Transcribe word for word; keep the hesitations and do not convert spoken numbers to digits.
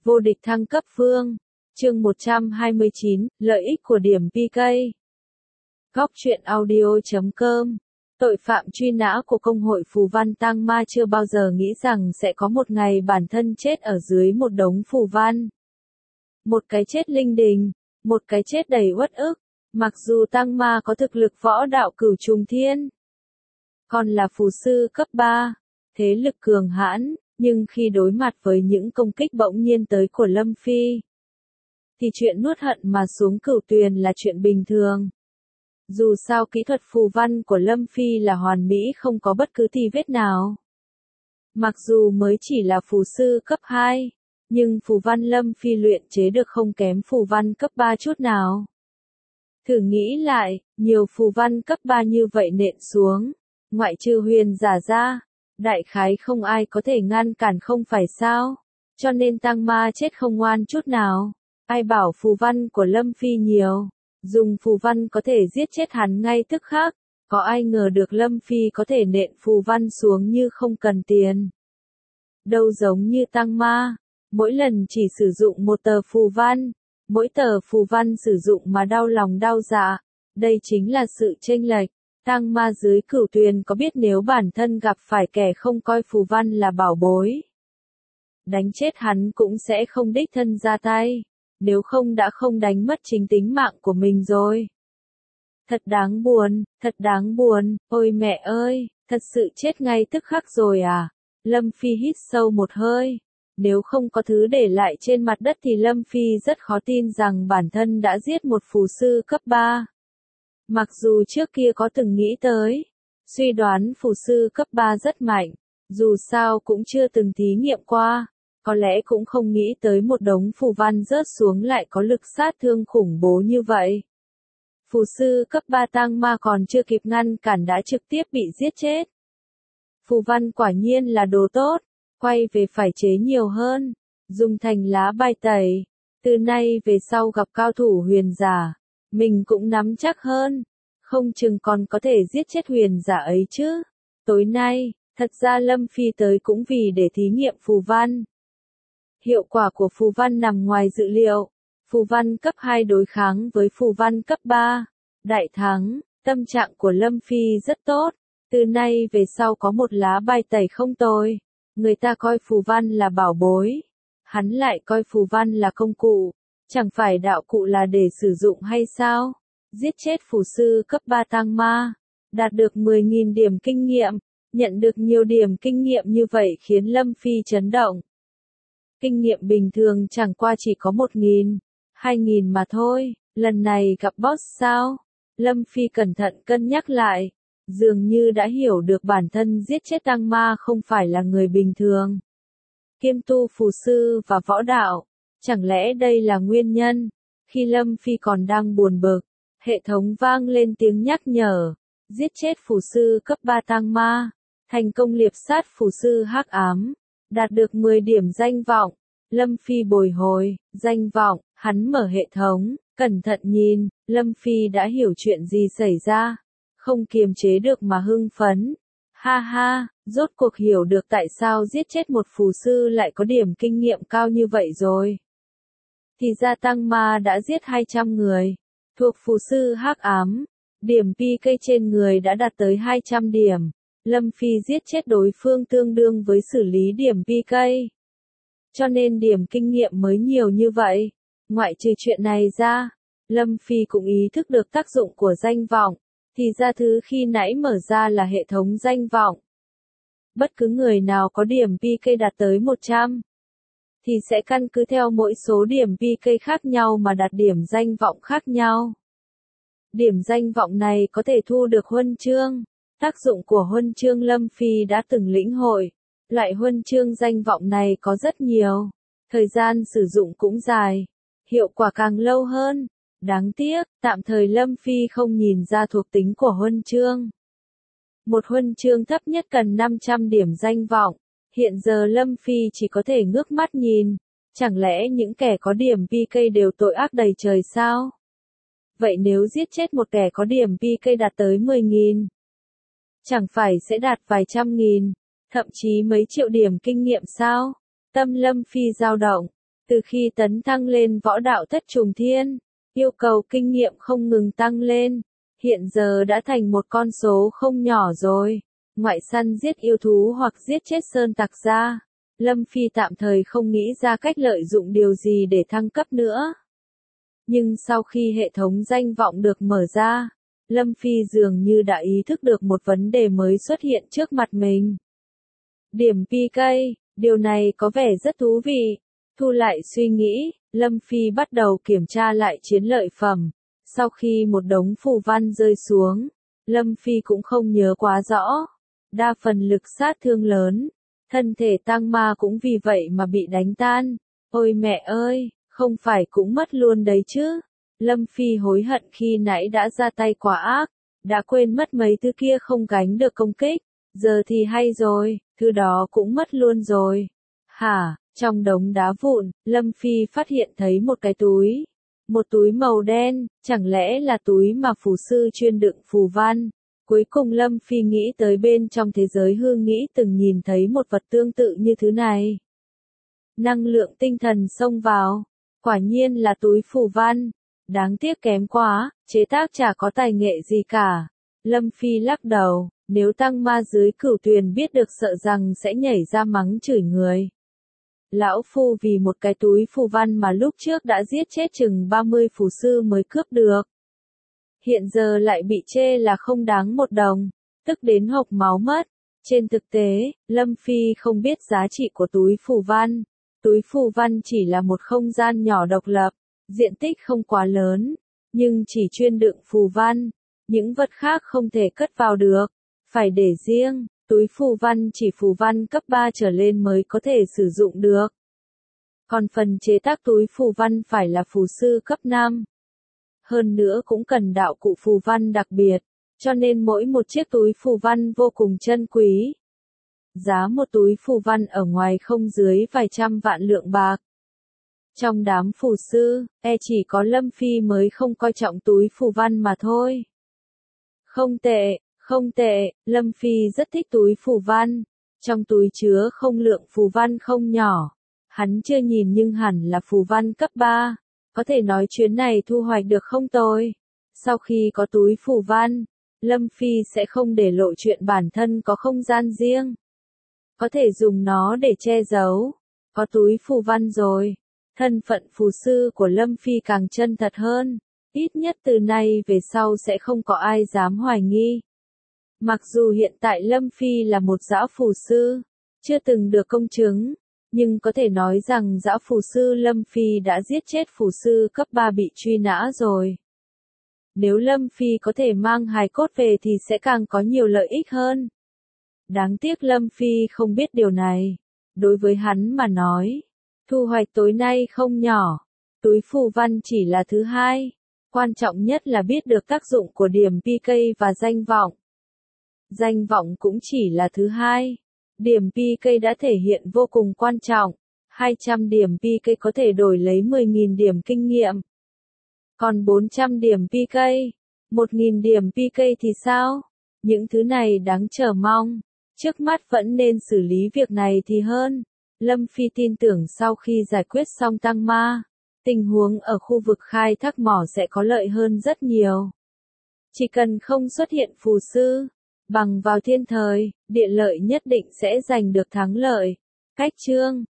Vô địch thăng cấp vương. Chương một trăm hai mươi chín, lợi ích của điểm pê ca. Góc truyện audio chấm com. Tội phạm truy nã của công hội phù văn Tang Ma chưa bao giờ nghĩ rằng sẽ có một ngày bản thân chết ở dưới một đống phù văn. Một cái chết linh đình, một cái chết đầy uất ức. Mặc dù Tang Ma có thực lực võ đạo cửu trùng thiên, còn là phù sư cấp ba, thế lực cường hãn, nhưng khi đối mặt với những công kích bỗng nhiên tới của Lâm Phi, thì chuyện nuốt hận mà xuống cửu tuyền là chuyện bình thường. Dù sao kỹ thuật phù văn của Lâm Phi là hoàn mỹ không có bất cứ tì vết nào. Mặc dù mới chỉ là phù sư cấp hai, nhưng phù văn Lâm Phi luyện chế được không kém phù văn cấp ba chút nào. Thử nghĩ lại, nhiều phù văn cấp ba như vậy nện xuống, ngoại trừ huyền giả ra, đại khái không ai có thể ngăn cản không phải sao, cho nên Tang Ma chết không ngoan chút nào. Ai bảo phù văn của Lâm Phi nhiều, dùng phù văn có thể giết chết hắn ngay tức khắc, có ai ngờ được Lâm Phi có thể nện phù văn xuống như không cần tiền. Đâu giống như Tang Ma, mỗi lần chỉ sử dụng một tờ phù văn, mỗi tờ phù văn sử dụng mà đau lòng đau dạ, đây chính là sự chênh lệch. Tang Ma dưới cửu tuyền có biết nếu bản thân gặp phải kẻ không coi phù văn là bảo bối, đánh chết hắn cũng sẽ không đích thân ra tay, nếu không đã không đánh mất chính tính mạng của mình rồi. Thật đáng buồn, thật đáng buồn, ôi mẹ ơi, thật sự chết ngay tức khắc rồi à? Lâm Phi hít sâu một hơi, nếu không có thứ để lại trên mặt đất thì Lâm Phi rất khó tin rằng bản thân đã giết một phù sư cấp ba. Mặc dù trước kia có từng nghĩ tới, suy đoán phù sư cấp ba rất mạnh, dù sao cũng chưa từng thí nghiệm qua, có lẽ cũng không nghĩ tới một đống phù văn rớt xuống lại có lực sát thương khủng bố như vậy. Phù sư cấp ba Tang Ma còn chưa kịp ngăn cản đã trực tiếp bị giết chết. Phù văn quả nhiên là đồ tốt, quay về phải chế nhiều hơn, dùng thành lá bài tẩy, từ nay về sau gặp cao thủ huyền giả, mình cũng nắm chắc hơn, không chừng còn có thể giết chết huyền giả ấy chứ. Tối nay, thật ra Lâm Phi tới cũng vì để thí nghiệm phù văn. Hiệu quả của phù văn nằm ngoài dự liệu, phù văn cấp hai đối kháng với phù văn cấp ba, đại thắng, tâm trạng của Lâm Phi rất tốt, từ nay về sau có một lá bài tẩy không tồi, người ta coi phù văn là bảo bối, hắn lại coi phù văn là công cụ, chẳng phải đạo cụ là để sử dụng hay sao? Giết chết phù sư cấp ba Tang Ma, đạt được mười nghìn điểm kinh nghiệm, nhận được nhiều điểm kinh nghiệm như vậy khiến Lâm Phi chấn động. Kinh nghiệm bình thường chẳng qua chỉ có một nghìn, hai nghìn mà thôi, lần này gặp boss sao? Lâm Phi cẩn thận cân nhắc lại, dường như đã hiểu được bản thân giết chết Tang Ma không phải là người bình thường. Kiêm tu phù sư và võ đạo, chẳng lẽ đây là nguyên nhân? Khi Lâm Phi còn đang buồn bực, hệ thống vang lên tiếng nhắc nhở, giết chết phù sư cấp ba Tang Ma, thành công liệp sát phù sư hắc ám, đạt được mười điểm danh vọng. Lâm Phi bồi hồi, danh vọng, hắn mở hệ thống, cẩn thận nhìn, Lâm Phi đã hiểu chuyện gì xảy ra, không kiềm chế được mà hưng phấn. Ha ha, rốt cuộc hiểu được tại sao giết chết một phù sư lại có điểm kinh nghiệm cao như vậy rồi. Thì ra Tang Ma đã giết hai trăm người, thuộc phù sư hắc ám, điểm pê ca trên người đã đạt tới hai trăm điểm. Lâm Phi giết chết đối phương tương đương với xử lý điểm pê ca. Cho nên điểm kinh nghiệm mới nhiều như vậy. Ngoại trừ chuyện này ra, Lâm Phi cũng ý thức được tác dụng của danh vọng, thì ra thứ khi nãy mở ra là hệ thống danh vọng. Bất cứ người nào có điểm pê ca đạt tới một trăm, thì sẽ căn cứ theo mỗi số điểm pê ca khác nhau mà đạt điểm danh vọng khác nhau. Điểm danh vọng này có thể thu được huân chương. Tác dụng của huân chương Lâm Phi đã từng lĩnh hội. Loại huân chương danh vọng này có rất nhiều, thời gian sử dụng cũng dài, hiệu quả càng lâu hơn. Đáng tiếc, tạm thời Lâm Phi không nhìn ra thuộc tính của huân chương. Một huân chương thấp nhất cần năm trăm điểm danh vọng, hiện giờ Lâm Phi chỉ có thể ngước mắt nhìn, chẳng lẽ những kẻ có điểm pê ca đều tội ác đầy trời sao? Vậy nếu giết chết một kẻ có điểm pê ca đạt tới mười nghìn, chẳng phải sẽ đạt vài trăm nghìn, thậm chí mấy triệu điểm kinh nghiệm sao? Tâm Lâm Phi dao động, Từ khi tấn thăng lên võ đạo thất trùng thiên, yêu cầu kinh nghiệm không ngừng tăng lên, hiện giờ đã thành một con số không nhỏ rồi. Ngoại săn giết yêu thú hoặc giết chết sơn tặc ra, Lâm Phi tạm thời không nghĩ ra cách lợi dụng điều gì để thăng cấp nữa. Nhưng sau khi hệ thống danh vọng được mở ra, Lâm Phi dường như đã ý thức được một vấn đề mới xuất hiện trước mặt mình. Điểm pê ca, điều này có vẻ rất thú vị. Thu lại suy nghĩ, Lâm Phi bắt đầu kiểm tra lại chiến lợi phẩm. Sau khi một đống phù văn rơi xuống, Lâm Phi cũng không nhớ quá rõ. Đa phần lực sát thương lớn, thân thể tăng ma cũng vì vậy mà bị đánh tan. Ôi mẹ ơi, không phải cũng mất luôn đấy chứ. Lâm Phi hối hận khi nãy đã ra tay quá ác, đã quên mất mấy thứ kia không gánh được công kích. Giờ thì hay rồi, thứ đó cũng mất luôn rồi. Hả, trong đống đá vụn, Lâm Phi phát hiện thấy một cái túi. Một túi màu đen, chẳng lẽ là túi mà phù sư chuyên đựng phù văn. Cuối cùng Lâm Phi nghĩ tới bên trong thế giới hư nghĩ từng nhìn thấy một vật tương tự như thứ này. Năng lượng tinh thần xông vào, quả nhiên là túi phù văn. Đáng tiếc kém quá, chế tác chả có tài nghệ gì cả. Lâm Phi lắc đầu, nếu tăng ma dưới cửu tuyền biết được sợ rằng sẽ nhảy ra mắng chửi người. Lão phu vì một cái túi phù văn mà lúc trước đã giết chết chừng ba mươi phù sư mới cướp được. Hiện giờ lại bị chê là không đáng một đồng, tức đến hộc máu mất. Trên thực tế, Lâm Phi không biết giá trị của túi phù văn. Túi phù văn chỉ là một không gian nhỏ độc lập, diện tích không quá lớn, nhưng chỉ chuyên đựng phù văn. Những vật khác không thể cất vào được, phải để riêng. Túi phù văn chỉ phù văn cấp ba trở lên mới có thể sử dụng được. Còn phần chế tác túi phù văn phải là phù sư cấp năm. Hơn nữa cũng cần đạo cụ phù văn đặc biệt, cho nên mỗi một chiếc túi phù văn vô cùng chân quý. Giá một túi phù văn ở ngoài không dưới vài trăm vạn lượng bạc. Trong đám phù sư, e chỉ có Lâm Phi mới không coi trọng túi phù văn mà thôi. Không tệ, không tệ, Lâm Phi rất thích túi phù văn. Trong túi chứa không lượng phù văn không nhỏ. Hắn chưa nhìn nhưng hẳn là phù văn cấp ba. Có thể nói chuyến này thu hoạch được không tồi. Sau khi có túi phù văn, Lâm Phi sẽ không để lộ chuyện bản thân có không gian riêng. Có thể dùng nó để che giấu. Có túi phù văn rồi. Thân phận phù sư của Lâm Phi càng chân thật hơn. Ít nhất từ nay về sau sẽ không có ai dám hoài nghi. Mặc dù hiện tại Lâm Phi là một dã phù sư, chưa từng được công chứng, nhưng có thể nói rằng dã phù sư Lâm Phi đã giết chết phù sư cấp ba bị truy nã rồi. Nếu Lâm Phi có thể mang hài cốt về thì sẽ càng có nhiều lợi ích hơn. Đáng tiếc Lâm Phi không biết điều này. Đối với hắn mà nói, thu hoạch tối nay không nhỏ. Túi phù văn chỉ là thứ hai. Quan trọng nhất là biết được tác dụng của điểm pê ca và danh vọng. Danh vọng cũng chỉ là thứ hai. Điểm pê ca đã thể hiện vô cùng quan trọng. hai trăm điểm pê ca có thể đổi lấy mười nghìn điểm kinh nghiệm. Còn bốn trăm điểm pê ca, một nghìn điểm pê ca thì sao? Những thứ này đáng chờ mong. Trước mắt vẫn nên xử lý việc này thì hơn. Lâm Phi tin tưởng sau khi giải quyết xong tăng ma, tình huống ở khu vực khai thác mỏ sẽ có lợi hơn rất nhiều. Chỉ cần không xuất hiện phù sư, bằng vào thiên thời, địa lợi nhất định sẽ giành được thắng lợi. Cách chương